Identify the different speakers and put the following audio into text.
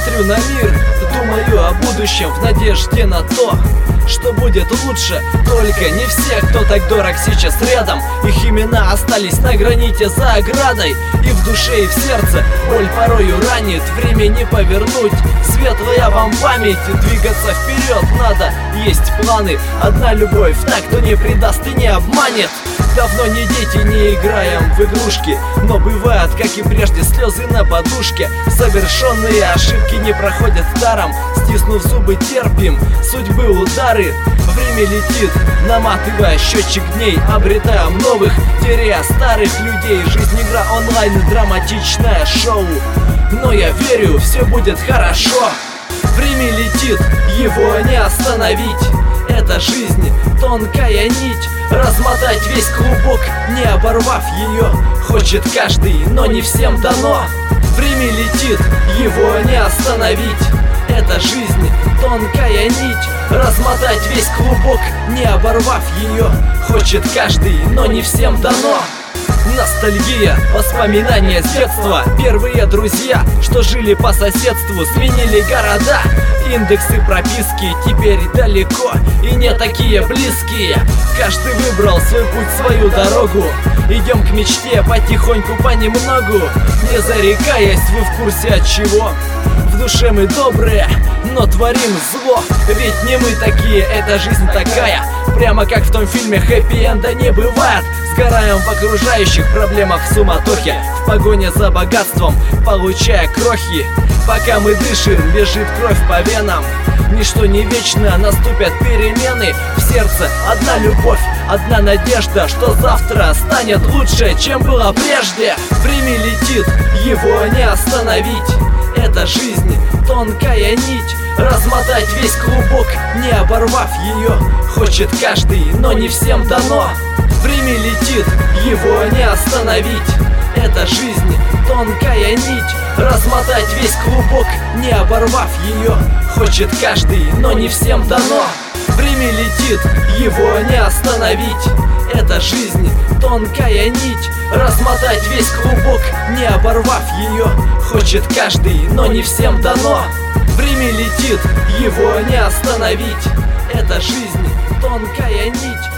Speaker 1: Смотрю на мир, думаю о будущем в надежде на то, что будет лучше. Только не все, кто так дорог сейчас рядом. Их имена остались на граните за оградой. И в душе, и в сердце боль порою ранит. Время не повернуть, светлая вам память. Двигаться вперед надо, есть планы. Одна любовь, та, кто не предаст и не обманет. Давно не дети, не играем в игрушки, но бывает, как и прежде, слезы на подушке. Совершенные ошибки не проходят даром. Стиснув зубы, терпим судьбы удары. Время летит, наматывая счетчик дней, обретаем новых, теряя старых людей. Жизнь игра онлайн и драматичное шоу, но я верю, все будет хорошо. Время летит, его не остановить. Это жизнь, тонкая нить. Размотать весь клубок, не оборвав ее, хочет каждый, но не всем дано. Время летит, его не остановить. Это жизнь, тонкая нить. Размотать весь клубок, не оборвав ее, хочет каждый, но не всем дано. Ностальгия, воспоминания с детства. Первые друзья, что жили по соседству, сменили города. Индексы прописки теперь далеко и не такие близкие. Каждый выбрал свой путь, свою дорогу. Идем к мечте потихоньку, понемногу. Не зарекаясь, вы в курсе от чего. В душе мы добрые, но творим зло. Ведь не мы такие, эта жизнь такая. Прямо как в том фильме, хэппи-энда не бывает. Сгораем в окружающих проблемах, в суматохе, в погоне за богатством, получая крохи. Пока мы дышим, бежит кровь по венам. Ничто не вечно, наступят перемены. В сердце одна любовь, одна надежда, что завтра станет лучше, чем было прежде. Время летит, его не остановить. Это жизнь, тонкая нить. Размотать весь клубок, не оборвав ее, хочет каждый, но не всем дано. Время летит, его не остановить. Это жизнь, тонкая нить. Размотать весь клубок, не оборвав ее, хочет каждый, но не всем дано. Время летит, его не остановить. Это жизнь, тонкая нить. Размотать весь клубок, не оборвав ее, хочет каждый, но не всем дано. Время летит, его не остановить. Это жизнь, тонкая нить.